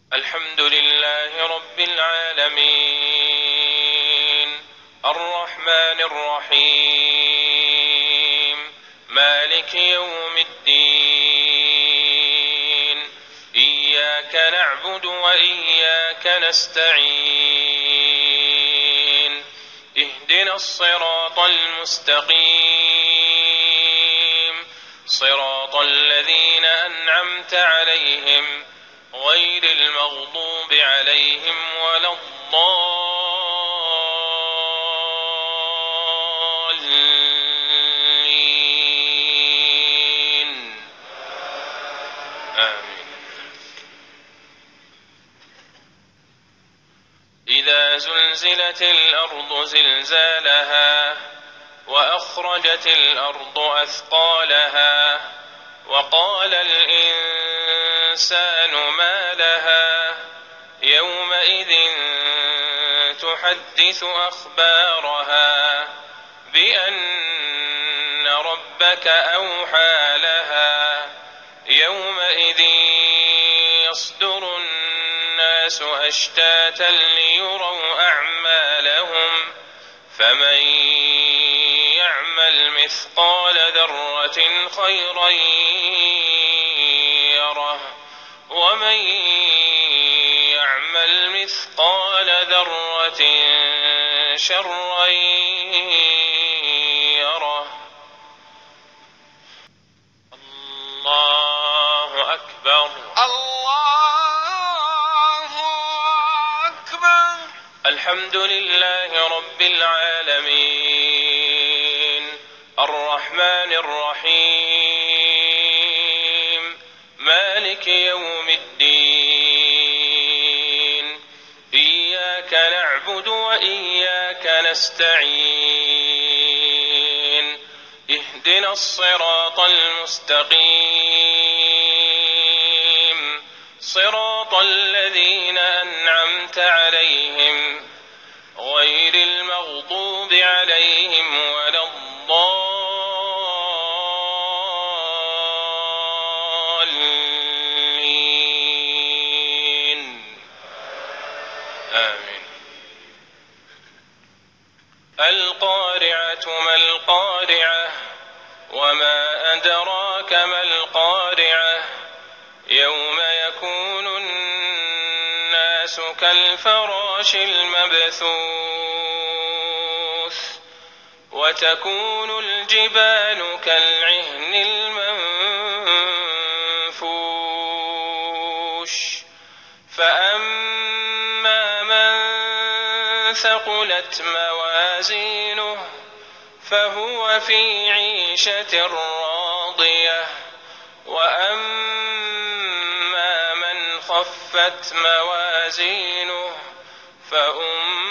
الحمد لله رب العالمين الرحمن الرحيم مالك يوم الدين إياك نعبد وإياك نستعين اهدنا الصراط المستقيم صراط الذين أنعمت عليهم غير المغضوب عليهم ولا الضالين آمين. إذا زلزلت الأرض زلزالها وأخرجت الأرض أثقالها وقال الإنسان ما لها يومئذ تحدث أخبارها بأن ربك أوحى لها يومئذ يصدر الناس أشتاتا ليروا أعمالهم فمن يعمل مثقال ذرة خيرا يره ومن يعمل مثقال ذرة شرا يره. الله أكبر الله أكبر. الحمد لله رب العالمين الرحمن الرحيم مالك يوم الدين إياك نعبد وإياك نستعين اهدنا الصراط المستقيم صراط الذين أنعمت عليهم غير المغضوب عليهم ولا الضالين آمين. القارعة ما القارعة وما أدراك ما القارعة يوم يكون الناس كالفراش المبثوث وتكون الجبال كالعهن المنفوش فأما من ثقلت موازينه فهو في عيشة راضية وأما من خفت موازينه فأمه